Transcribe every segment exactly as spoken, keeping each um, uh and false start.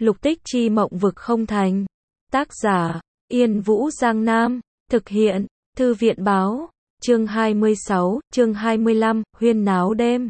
Lục Tích Chi mộng vực không thành. Tác giả, Yên Vũ Giang Nam. Thực hiện, Thư viện Báo. Chương hai mươi sáu, chương hai mươi lăm, huyên náo đêm.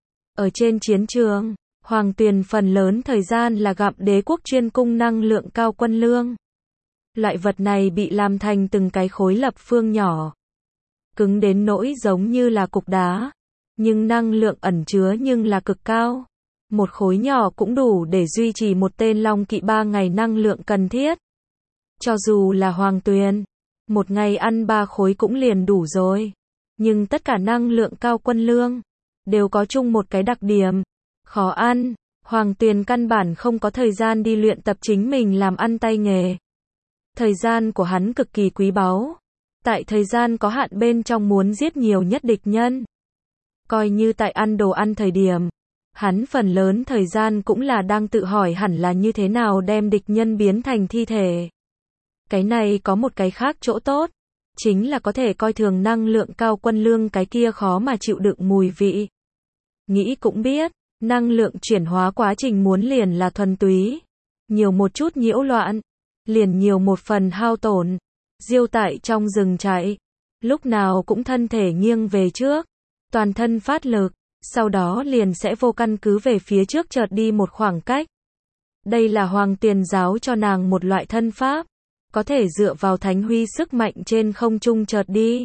Ở trên chiến trường, Hoàng Tuyền phần lớn thời gian là gặp đế quốc chuyên cung năng lượng cao quân lương. Loại vật này bị làm thành từng cái khối lập phương nhỏ. Cứng đến nỗi giống như là cục đá. Nhưng năng lượng ẩn chứa nhưng là cực cao. Một khối nhỏ cũng đủ để duy trì một tên long kỵ ba ngày năng lượng cần thiết. Cho dù là Hoàng Tuyền, một ngày ăn ba khối cũng liền đủ rồi. Nhưng tất cả năng lượng cao quân lương đều có chung một cái đặc điểm, khó ăn. Hoàng Tuyền căn bản không có thời gian đi luyện tập chính mình làm ăn tay nghề. Thời gian của hắn cực kỳ quý báu. Tại thời gian có hạn bên trong muốn giết nhiều nhất địch nhân. Coi như tại ăn đồ ăn thời điểm, hắn phần lớn thời gian cũng là đang tự hỏi hẳn là như thế nào đem địch nhân biến thành thi thể. Cái này có một cái khác chỗ tốt, chính là có thể coi thường năng lượng cao quân lương cái kia khó mà chịu đựng mùi vị. Nghĩ cũng biết, năng lượng chuyển hóa quá trình muốn liền là thuần túy. Nhiều một chút nhiễu loạn, liền nhiều một phần hao tổn. Diêu tại trong rừng chạy, lúc nào cũng thân thể nghiêng về trước, toàn thân phát lực, sau đó liền sẽ vô căn cứ về phía trước chợt đi một khoảng cách. Đây là Hoàng Tuyền giáo cho nàng một loại thân pháp, có thể dựa vào thánh huy sức mạnh trên không trung chợt đi.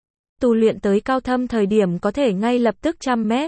Tu luyện tới cao thâm thời điểm có thể ngay lập tức trăm mét.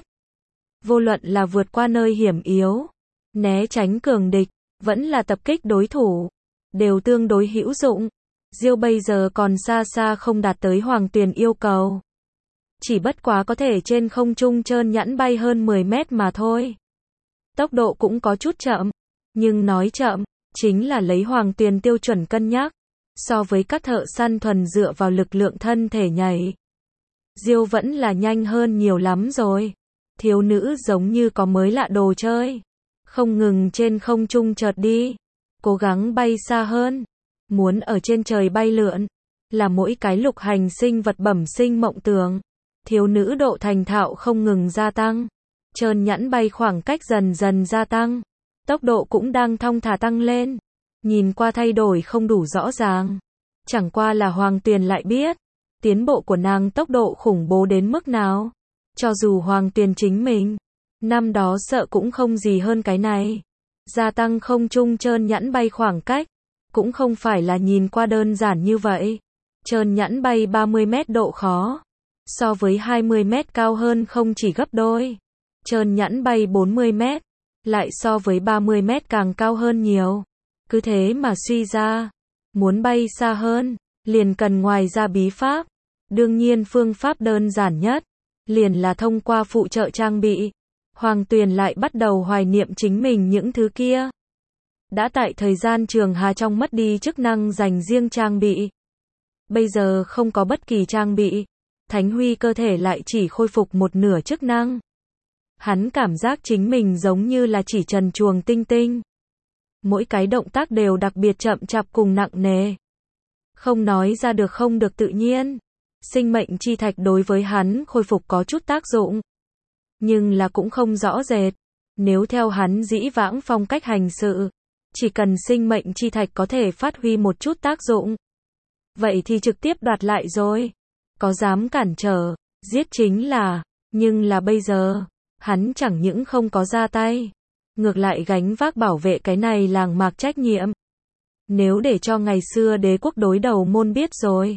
Vô luận là vượt qua nơi hiểm yếu, né tránh cường địch, vẫn là tập kích đối thủ, đều tương đối hữu dụng. Diêu bây giờ còn xa xa không đạt tới Hoàng Tuyền yêu cầu. Chỉ bất quá có thể trên không trung trơn nhẵn bay hơn mười mét mà thôi. Tốc độ cũng có chút chậm, nhưng nói chậm, chính là lấy Hoàng Tuyền tiêu chuẩn cân nhắc. So với các thợ săn thuần dựa vào lực lượng thân thể nhảy, Diêu vẫn là nhanh hơn nhiều lắm rồi. Thiếu nữ giống như có mới lạ đồ chơi. Không ngừng trên không trung chợt đi, cố gắng bay xa hơn. Muốn ở trên trời bay lượn, là mỗi cái lục hành sinh vật bẩm sinh mộng tưởng. Thiếu nữ độ thành thạo không ngừng gia tăng. Trơn nhẵn bay khoảng cách dần dần gia tăng. Tốc độ cũng đang thong thả tăng lên. Nhìn qua thay đổi không đủ rõ ràng. Chẳng qua là Hoàng Tuyền lại biết, tiến bộ của nàng tốc độ khủng bố đến mức nào. Cho dù Hoàng Tuyền chính mình, năm đó sợ cũng không gì hơn cái này. Gia tăng không trung trơn nhẵn bay khoảng cách, cũng không phải là nhìn qua đơn giản như vậy. Trơn nhẵn bay ba mươi mét độ khó, so với hai mươi mét cao hơn không chỉ gấp đôi. Trơn nhẵn bay bốn mươi mét, lại so với ba mươi mét càng cao hơn nhiều. Cứ thế mà suy ra, muốn bay xa hơn, liền cần ngoài ra bí pháp. Đương nhiên phương pháp đơn giản nhất, liền là thông qua phụ trợ trang bị. Hoàng Tuyền lại bắt đầu hoài niệm chính mình những thứ kia. Đã tại thời gian trường hà trong mất đi chức năng dành riêng trang bị. Bây giờ không có bất kỳ trang bị, thánh huy cơ thể lại chỉ khôi phục một nửa chức năng. Hắn cảm giác chính mình giống như là chỉ trần truồng tinh tinh. Mỗi cái động tác đều đặc biệt chậm chạp cùng nặng nề. Không nói ra được không được tự nhiên. Sinh mệnh chi thạch đối với hắn khôi phục có chút tác dụng, nhưng là cũng không rõ rệt. Nếu theo hắn dĩ vãng phong cách hành sự, chỉ cần sinh mệnh chi thạch có thể phát huy một chút tác dụng, vậy thì trực tiếp đoạt lại rồi. Có dám cản trở, giết chính là. Nhưng là bây giờ, hắn chẳng những không có ra tay, ngược lại gánh vác bảo vệ cái này làng mạc trách nhiệm. Nếu để cho ngày xưa đế quốc đối đầu môn biết rồi,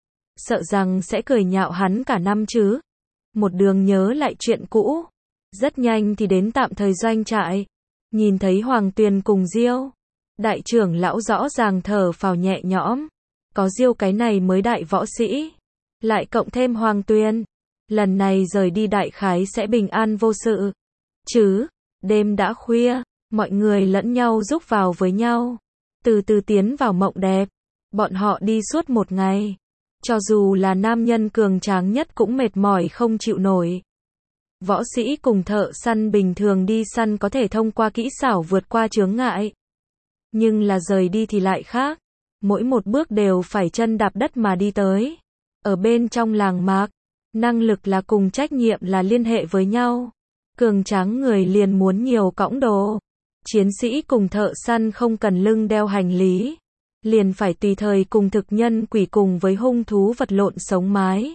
sợ rằng sẽ cười nhạo hắn cả năm chứ. Một đường nhớ lại chuyện cũ, rất nhanh thì đến tạm thời doanh trại. Nhìn thấy Hoàng Tuyền cùng Diêu, đại trưởng lão rõ ràng thở phào nhẹ nhõm. Có Diêu cái này mới đại võ sĩ, lại cộng thêm Hoàng Tuyền, lần này rời đi đại khái sẽ bình an vô sự chứ. Đêm đã khuya, mọi người lẫn nhau giúp vào với nhau, từ từ tiến vào mộng đẹp. Bọn họ đi suốt một ngày, cho dù là nam nhân cường tráng nhất cũng mệt mỏi không chịu nổi. Võ sĩ cùng thợ săn bình thường đi săn có thể thông qua kỹ xảo vượt qua chướng ngại, nhưng là rời đi thì lại khác. Mỗi một bước đều phải chân đạp đất mà đi tới. Ở bên trong làng mạc, năng lực là cùng trách nhiệm là liên hệ với nhau. Cường tráng người liền muốn nhiều cõng đồ, Chiến sĩ cùng thợ săn không cần lưng đeo hành lý, liền phải tùy thời cùng thực nhân quỷ cùng với hung thú vật lộn sống mái.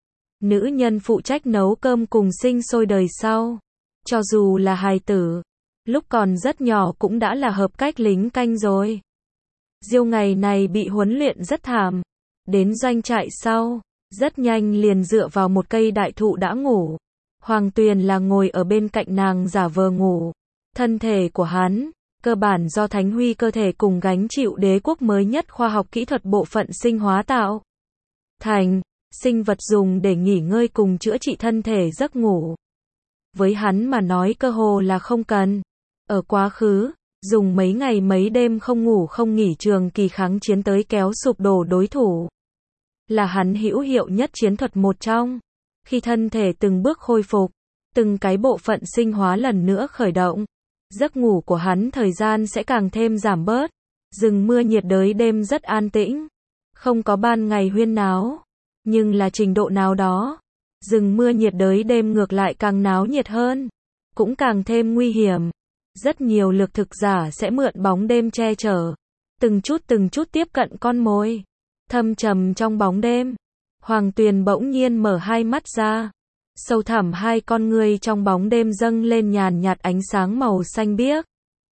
Nữ nhân phụ trách nấu cơm cùng sinh sôi đời sau. Cho dù là hài tử, lúc còn rất nhỏ cũng đã là hợp cách lính canh rồi. Diêu ngày này bị huấn luyện rất thảm. Đến doanh trại sau, rất nhanh liền dựa vào một cây đại thụ đã ngủ. Hoàng Tuyền là ngồi ở bên cạnh nàng giả vờ ngủ. Thân thể của hắn, cơ bản do Thánh Huy cơ thể cùng gánh chịu đế quốc mới nhất khoa học kỹ thuật bộ phận sinh hóa tạo thành, sinh vật dùng để nghỉ ngơi cùng chữa trị thân thể giấc ngủ. Với hắn mà nói cơ hồ là không cần. Ở quá khứ, dùng mấy ngày mấy đêm không ngủ không nghỉ trường kỳ kháng chiến tới kéo sụp đổ đối thủ. Là hắn hữu hiệu nhất chiến thuật một trong. Khi thân thể từng bước khôi phục, từng cái bộ phận sinh hóa lần nữa khởi động, giấc ngủ của hắn thời gian sẽ càng thêm giảm bớt. Rừng mưa nhiệt đới đêm rất an tĩnh, không có ban ngày huyên náo, nhưng là trình độ nào đó, rừng mưa nhiệt đới đêm ngược lại càng náo nhiệt hơn, cũng càng thêm nguy hiểm. Rất nhiều lược thực giả sẽ mượn bóng đêm che chở, từng chút từng chút tiếp cận con mồi. Thâm trầm trong bóng đêm, Hoàng Tuyền bỗng nhiên mở hai mắt ra. Sâu thẳm hai con ngươi trong bóng đêm dâng lên nhàn nhạt ánh sáng màu xanh biếc.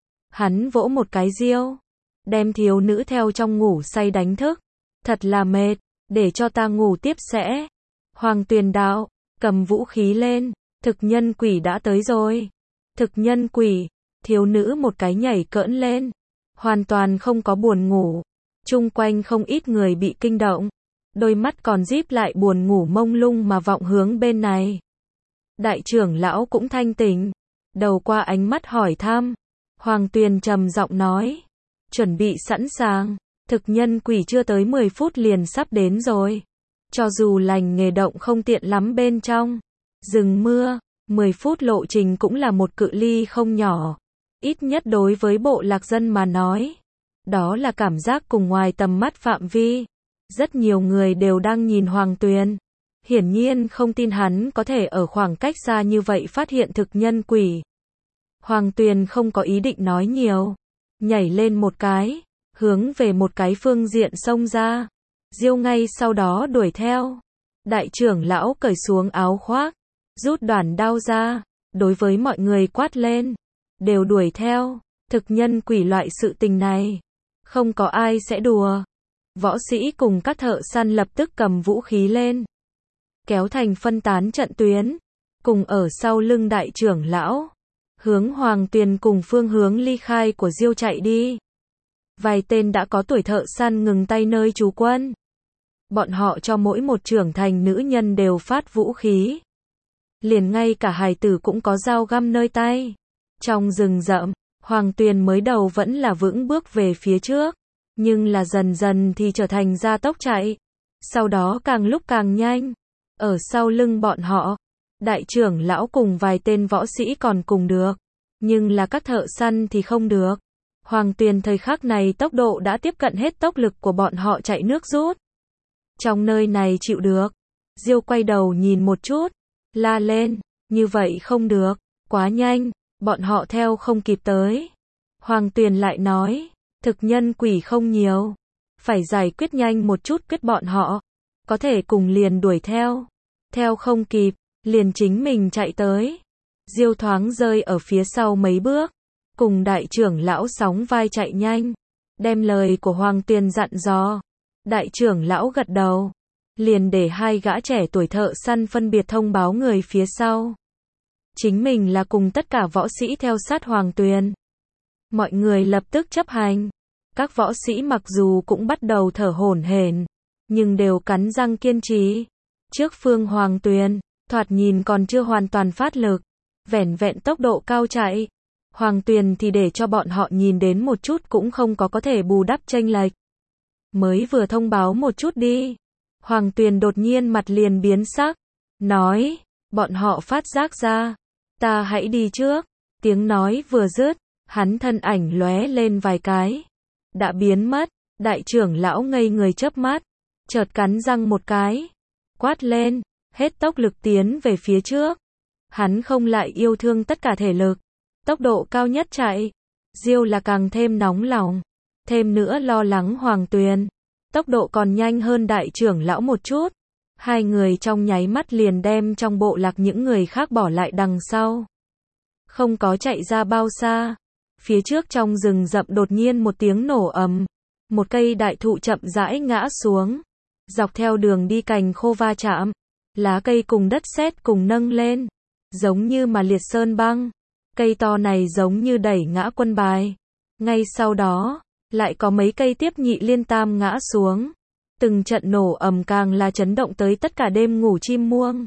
Hắn vỗ một cái diêu, đem thiếu nữ theo trong ngủ say đánh thức. Thật là mệt, để cho ta ngủ tiếp sẽ. Hoàng Tuyền đạo, cầm vũ khí lên, thực nhân quỷ đã tới rồi. Thực nhân quỷ, thiếu nữ một cái nhảy cỡn lên, hoàn toàn không có buồn ngủ. Chung quanh không ít người bị kinh động, đôi mắt còn díp lại buồn ngủ mông lung mà vọng hướng bên này. Đại trưởng lão cũng thanh tỉnh, đầu qua ánh mắt hỏi thăm. Hoàng Tuyền trầm giọng nói, chuẩn bị sẵn sàng, thực nhân quỷ chưa tới mười phút liền sắp đến rồi. Cho dù lành nghề động không tiện lắm bên trong rừng mưa, mười phút lộ trình cũng là một cự ly không nhỏ. Ít nhất đối với bộ lạc dân mà nói, đó là cảm giác cùng ngoài tầm mắt phạm vi. Rất nhiều người đều đang nhìn Hoàng Tuyền, hiển nhiên không tin hắn có thể ở khoảng cách xa như vậy phát hiện thực nhân quỷ. Hoàng Tuyền không có ý định nói nhiều, nhảy lên một cái, hướng về một cái phương diện xông ra. Diêu ngay sau đó đuổi theo. Đại trưởng lão cởi xuống áo khoác, rút đoàn đao ra, đối với mọi người quát lên, đều đuổi theo. Thực nhân quỷ loại sự tình này, không có ai sẽ đùa. Võ sĩ cùng các thợ săn lập tức cầm vũ khí lên, kéo thành phân tán trận tuyến, cùng ở sau lưng đại trưởng lão, hướng Hoàng Tuyền cùng phương hướng ly khai của Diêu chạy đi. Vài tên đã có tuổi thợ săn ngừng tay nơi trú quân. Bọn họ cho mỗi một trưởng thành nữ nhân đều phát vũ khí. Liền ngay cả hài tử cũng có dao găm nơi tay. Trong rừng rậm, Hoàng Tuyền mới đầu vẫn là vững bước về phía trước, nhưng là dần dần thì trở thành gia tốc chạy. Sau đó càng lúc càng nhanh. Ở sau lưng bọn họ, đại trưởng lão cùng vài tên võ sĩ còn cùng được, nhưng là các thợ săn thì không được. Hoàng Tuyền thời khắc này tốc độ đã tiếp cận hết tốc lực của bọn họ chạy nước rút. Trong nơi này chịu được. Diêu quay đầu nhìn một chút, la lên, như vậy không được, quá nhanh, bọn họ theo không kịp tới. Hoàng Tuyền lại nói, thực nhân quỷ không nhiều, phải giải quyết nhanh một chút quyết bọn họ, có thể cùng liền đuổi theo, theo không kịp, liền chính mình chạy tới. Diêu thoáng rơi ở phía sau mấy bước, cùng đại trưởng lão sóng vai chạy nhanh, đem lời của Hoàng Tuyền dặn dò. Đại trưởng lão gật đầu, liền để hai gã trẻ tuổi thợ săn phân biệt thông báo người phía sau. Chính mình là cùng tất cả võ sĩ theo sát Hoàng Tuyền. Mọi người lập tức chấp hành. Các võ sĩ mặc dù cũng bắt đầu thở hổn hển, nhưng đều cắn răng kiên trì. Trước phương Hoàng Tuyền, thoạt nhìn còn chưa hoàn toàn phát lực, vẻn vẹn tốc độ cao chạy. Hoàng Tuyền thì để cho bọn họ nhìn đến một chút cũng không có có thể bù đắp chênh lệch. Mới vừa thông báo một chút đi. Hoàng Tuyền đột nhiên mặt liền biến sắc, nói, bọn họ phát giác ra, ta hãy đi trước. Tiếng nói vừa dứt, hắn thân ảnh lóe lên vài cái, đã biến mất. Đại trưởng lão ngây người chớp mắt, chợt cắn răng một cái, quát lên, hết tốc lực tiến về phía trước. Hắn không lại yêu thương tất cả thể lực, tốc độ cao nhất chạy, Diêu là càng thêm nóng lòng, thêm nữa lo lắng Hoàng Tuyền. Tốc độ còn nhanh hơn đại trưởng lão một chút. Hai người trong nháy mắt liền đem trong bộ lạc những người khác bỏ lại đằng sau. Không có chạy ra bao xa. Phía trước trong rừng rậm đột nhiên một tiếng nổ ầm. Một cây đại thụ chậm rãi ngã xuống. Dọc theo đường đi cành khô va chạm. Lá cây cùng đất sét cùng nâng lên. Giống như mà liệt sơn băng. Cây to này giống như đẩy ngã quân bài. Ngay sau đó, lại có mấy cây tiếp nhị liên tam ngã xuống. Từng trận nổ ầm càng là chấn động tới tất cả đêm ngủ chim muông.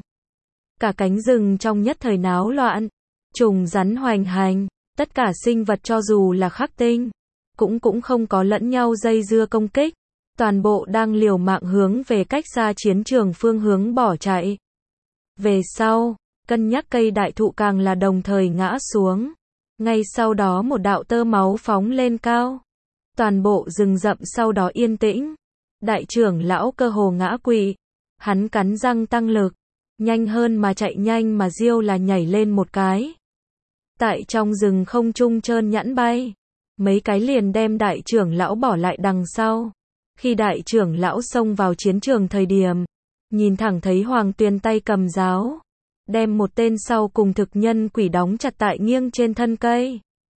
Cả cánh rừng trong nhất thời náo loạn. Trùng rắn hoành hành. Tất cả sinh vật cho dù là khắc tinh, cũng cũng không có lẫn nhau dây dưa công kích. Toàn bộ đang liều mạng hướng về cách xa chiến trường phương hướng bỏ chạy. Về sau, cân nhắc cây đại thụ càng là đồng thời ngã xuống. Ngay sau đó một đạo tơ máu phóng lên cao. Toàn bộ rừng rậm sau đó yên tĩnh. Đại trưởng lão cơ hồ ngã quỵ. Hắn cắn răng tăng lực. Nhanh hơn mà chạy nhanh mà Diêu là nhảy lên một cái. Tại trong rừng không trung trơn nhẵn bay. Mấy cái liền đem đại trưởng lão bỏ lại đằng sau. Khi đại trưởng lão xông vào chiến trường thời điểm, nhìn thẳng thấy Hoàng Tuyền tay cầm giáo, đem một tên sau cùng thực nhân quỷ đóng chặt tại nghiêng trên thân cây.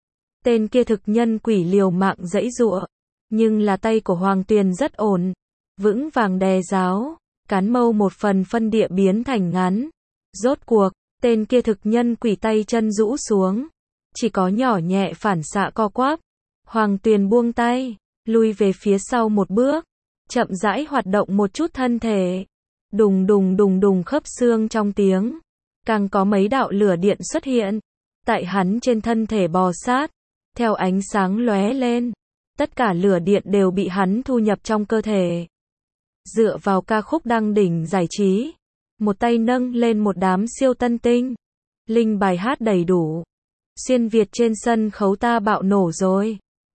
Tên kia thực nhân quỷ liều mạng giãy giụa, nhưng là tay của Hoàng Tuyền rất ổn, vững vàng đè giáo, cán mâu một phần phân địa biến thành ngắn. Rốt cuộc, tên kia thực nhân quỷ tay chân rũ xuống, chỉ có nhỏ nhẹ phản xạ co quắp. Hoàng Tuyền buông tay, lui về phía sau một bước, chậm rãi hoạt động một chút thân thể. Đùng đùng đùng đùng khớp xương trong tiếng, càng có mấy đạo lửa điện xuất hiện, tại hắn trên thân thể bò sát, theo ánh sáng lóe lên, tất cả lửa điện đều bị hắn thu nhập trong cơ thể. Dựa vào ca khúc đăng đỉnh giải trí, một tay nâng lên một đám siêu tân tinh, linh bài hát đầy đủ. Xuyên Việt trên sân khấu ta bạo nổ rồi.